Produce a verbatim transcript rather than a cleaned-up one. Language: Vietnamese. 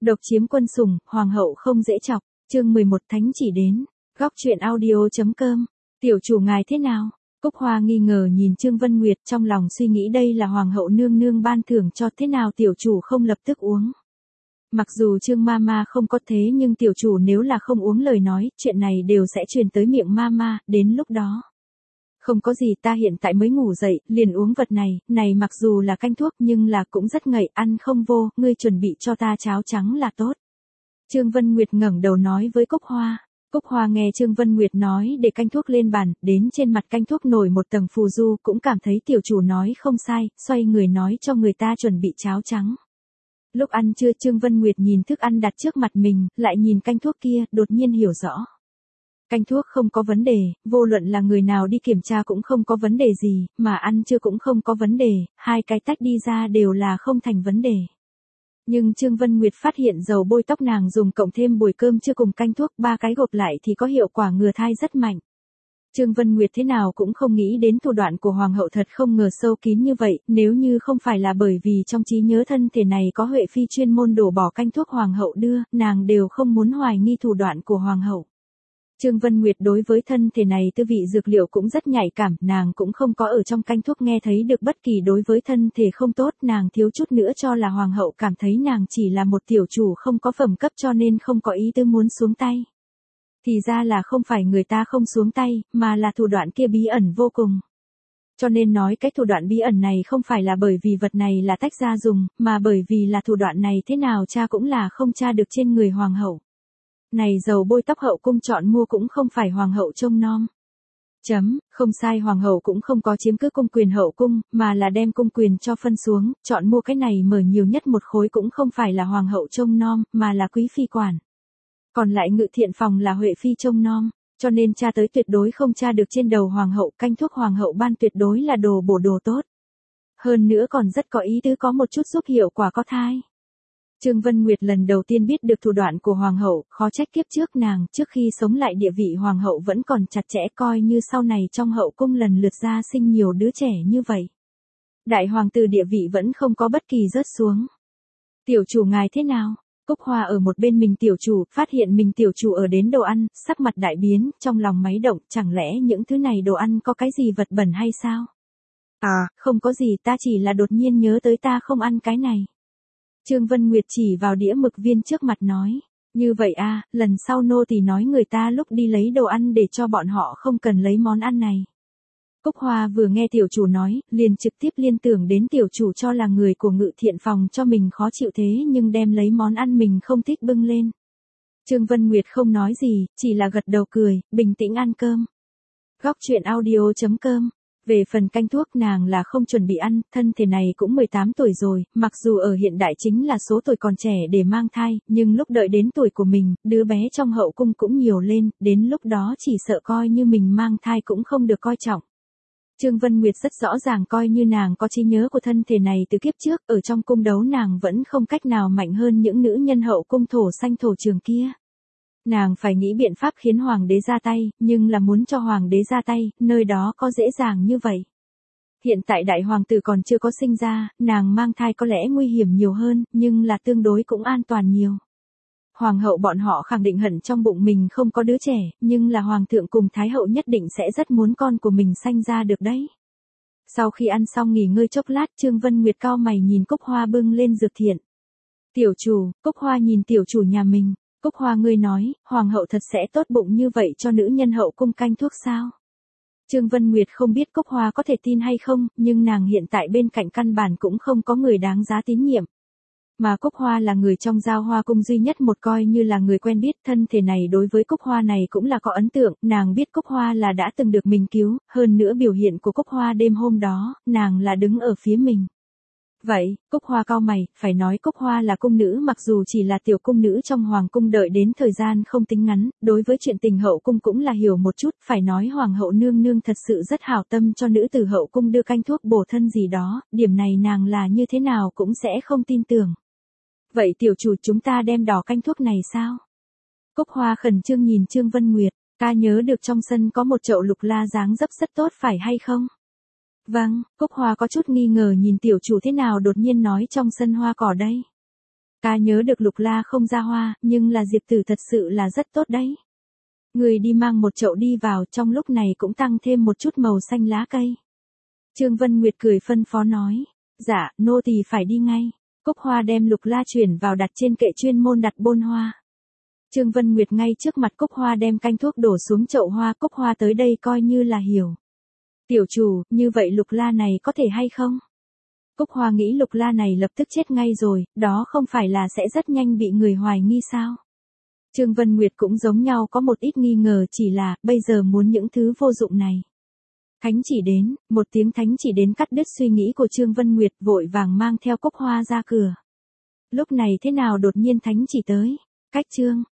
Độc chiếm quân sủng, hoàng hậu không dễ chọc, chương mười một thánh chỉ đến, góc truyện audio.com, tiểu chủ ngài thế nào? Cúc Hoa nghi ngờ nhìn Trương Vân Nguyệt trong lòng suy nghĩ đây là hoàng hậu nương nương ban thưởng cho thế nào tiểu chủ không lập tức uống. Mặc dù Trương Mama không có thế nhưng tiểu chủ nếu là không uống lời nói, chuyện này đều sẽ truyền tới miệng Mama, đến lúc đó. Không có gì ta hiện tại mới ngủ dậy, liền uống vật này, này mặc dù là canh thuốc nhưng là cũng rất ngậy, ăn không vô, ngươi chuẩn bị cho ta cháo trắng là tốt. Trương Vân Nguyệt ngẩng đầu nói với Cúc Hoa. Cúc Hoa nghe Trương Vân Nguyệt nói để canh thuốc lên bàn, đến trên mặt canh thuốc nổi một tầng phù du, cũng cảm thấy tiểu chủ nói không sai, xoay người nói cho người ta chuẩn bị cháo trắng. Lúc ăn trưa Trương Vân Nguyệt nhìn thức ăn đặt trước mặt mình, lại nhìn canh thuốc kia, đột nhiên hiểu rõ. Canh thuốc không có vấn đề, vô luận là người nào đi kiểm tra cũng không có vấn đề gì, mà ăn trưa cũng không có vấn đề, hai cái tách đi ra đều là không thành vấn đề. Nhưng Trương Vân Nguyệt phát hiện dầu bôi tóc nàng dùng cộng thêm bồi cơm chưa cùng canh thuốc ba cái gộp lại thì có hiệu quả ngừa thai rất mạnh. Trương Vân Nguyệt thế nào cũng không nghĩ đến thủ đoạn của hoàng hậu thật không ngờ sâu kín như vậy, nếu như không phải là bởi vì trong trí nhớ thân thể này có Huệ Phi chuyên môn đổ bỏ canh thuốc hoàng hậu đưa, nàng đều không muốn hoài nghi thủ đoạn của hoàng hậu. Trương Vân Nguyệt đối với thân thể này tư vị dược liệu cũng rất nhạy cảm, nàng cũng không có ở trong canh thuốc nghe thấy được bất kỳ đối với thân thể không tốt, nàng thiếu chút nữa cho là hoàng hậu cảm thấy nàng chỉ là một tiểu chủ không có phẩm cấp cho nên không có ý tư muốn xuống tay. Thì ra là không phải người ta không xuống tay, mà là thủ đoạn kia bí ẩn vô cùng. Cho nên nói cái thủ đoạn bí ẩn này không phải là bởi vì vật này là tách ra dùng, mà bởi vì là thủ đoạn này thế nào cha cũng là không tra được trên người hoàng hậu. Này dầu bôi tóc hậu cung chọn mua cũng không phải hoàng hậu trông nom. Chấm, không sai hoàng hậu cũng không có chiếm cứ cung quyền hậu cung, mà là đem cung quyền cho phân xuống, chọn mua cái này mở nhiều nhất một khối cũng không phải là hoàng hậu trông nom, mà là quý phi quản. Còn lại ngự thiện phòng là Huệ Phi trông nom, cho nên tra tới tuyệt đối không tra được trên đầu hoàng hậu, canh thuốc hoàng hậu ban tuyệt đối là đồ bổ đồ tốt. Hơn nữa còn rất có ý tứ có một chút giúp hiệu quả có thai. Trương Vân Nguyệt lần đầu tiên biết được thủ đoạn của hoàng hậu, khó trách kiếp trước nàng, trước khi sống lại địa vị hoàng hậu vẫn còn chặt chẽ coi như sau này trong hậu cung lần lượt ra sinh nhiều đứa trẻ như vậy. Đại hoàng tử địa vị vẫn không có bất kỳ rớt xuống. Tiểu chủ ngài thế nào? Cúc Hoa ở một bên mình tiểu chủ, phát hiện mình tiểu chủ ở đến đồ ăn, sắc mặt đại biến, trong lòng máy động, chẳng lẽ những thứ này đồ ăn có cái gì vật bẩn hay sao? À, không có gì, ta chỉ là đột nhiên nhớ tới ta không ăn cái này. Trương Vân Nguyệt chỉ vào đĩa mực viên trước mặt nói, như vậy à, lần sau nô tỳ nói người ta lúc đi lấy đồ ăn để cho bọn họ không cần lấy món ăn này. Cúc Hoa vừa nghe tiểu chủ nói, liền trực tiếp liên tưởng đến tiểu chủ cho là người của ngự thiện phòng cho mình khó chịu thế nhưng đem lấy món ăn mình không thích bưng lên. Trương Vân Nguyệt không nói gì, chỉ là gật đầu cười, bình tĩnh ăn cơm. Góc truyện audio.com. Về phần canh thuốc nàng là không chuẩn bị ăn, thân thể này cũng mười tám tuổi rồi, mặc dù ở hiện đại chính là số tuổi còn trẻ để mang thai, nhưng lúc đợi đến tuổi của mình, đứa bé trong hậu cung cũng nhiều lên, đến lúc đó chỉ sợ coi như mình mang thai cũng không được coi trọng. Trương Vân Nguyệt rất rõ ràng coi như nàng có trí nhớ của thân thể này từ kiếp trước, ở trong cung đấu nàng vẫn không cách nào mạnh hơn những nữ nhân hậu cung thổ xanh thổ trường kia. Nàng phải nghĩ biện pháp khiến hoàng đế ra tay, nhưng là muốn cho hoàng đế ra tay, nơi đó có dễ dàng như vậy. Hiện tại đại hoàng tử còn chưa có sinh ra, nàng mang thai có lẽ nguy hiểm nhiều hơn, nhưng là tương đối cũng an toàn nhiều. Hoàng hậu bọn họ khẳng định hận trong bụng mình không có đứa trẻ, nhưng là hoàng thượng cùng thái hậu nhất định sẽ rất muốn con của mình sanh ra được đấy. Sau khi ăn xong nghỉ ngơi chốc lát, Trương Vân Nguyệt cau mày nhìn Cúc Hoa bưng lên dược thiện. Tiểu chủ, Cúc Hoa nhìn tiểu chủ nhà mình. Cúc Hoa ngươi nói, hoàng hậu thật sẽ tốt bụng như vậy cho nữ nhân hậu cung canh thuốc sao? Trương Vân Nguyệt không biết Cúc Hoa có thể tin hay không, nhưng nàng hiện tại bên cạnh căn bản cũng không có người đáng giá tín nhiệm. Mà Cúc Hoa là người trong Giao Hoa cung duy nhất một coi như là người quen biết, thân thể này đối với Cúc Hoa này cũng là có ấn tượng, nàng biết Cúc Hoa là đã từng được mình cứu, hơn nữa biểu hiện của Cúc Hoa đêm hôm đó, nàng là đứng ở phía mình. Vậy, Cúc Hoa cau mày, phải nói Cúc Hoa là cung nữ mặc dù chỉ là tiểu cung nữ trong hoàng cung đợi đến thời gian không tính ngắn, đối với chuyện tình hậu cung cũng là hiểu một chút, phải nói hoàng hậu nương nương thật sự rất hảo tâm cho nữ tử hậu cung đưa canh thuốc bổ thân gì đó, điểm này nàng là như thế nào cũng sẽ không tin tưởng. Vậy tiểu chủ chúng ta đem đỏ canh thuốc này sao? Cúc Hoa khẩn trương nhìn Trương Vân Nguyệt, ca nhớ được trong sân có một chậu lục la dáng dấp rất tốt phải hay không? Vâng, Cúc Hoa có chút nghi ngờ nhìn tiểu chủ thế nào đột nhiên nói trong sân hoa cỏ đây. ca nhớ được Lục La không ra hoa, nhưng là Diệp Tử thật sự là rất tốt đấy. Người đi mang một chậu đi vào, trong lúc này cũng tăng thêm một chút màu xanh lá cây. Trương Vân Nguyệt cười phân phó nói. Dạ, nô tỳ phải đi ngay. Cúc Hoa đem Lục La chuyển vào đặt trên kệ chuyên môn đặt bôn hoa. Trương Vân Nguyệt ngay trước mặt Cúc Hoa đem canh thuốc đổ xuống chậu hoa. Cúc Hoa tới đây coi như là hiểu. Tiểu chủ, như vậy Lục La này có thể hay không? Cúc Hoa nghĩ Lục La này lập tức chết ngay rồi, đó không phải là sẽ rất nhanh bị người hoài nghi sao? Trương Vân Nguyệt cũng giống nhau có một ít nghi ngờ, chỉ là, bây giờ muốn những thứ vô dụng này. Thánh chỉ đến, một tiếng thánh chỉ đến cắt đứt suy nghĩ của Trương Vân Nguyệt, vội vàng mang theo Cúc Hoa ra cửa. Lúc này thế nào đột nhiên thánh chỉ tới? Cách chương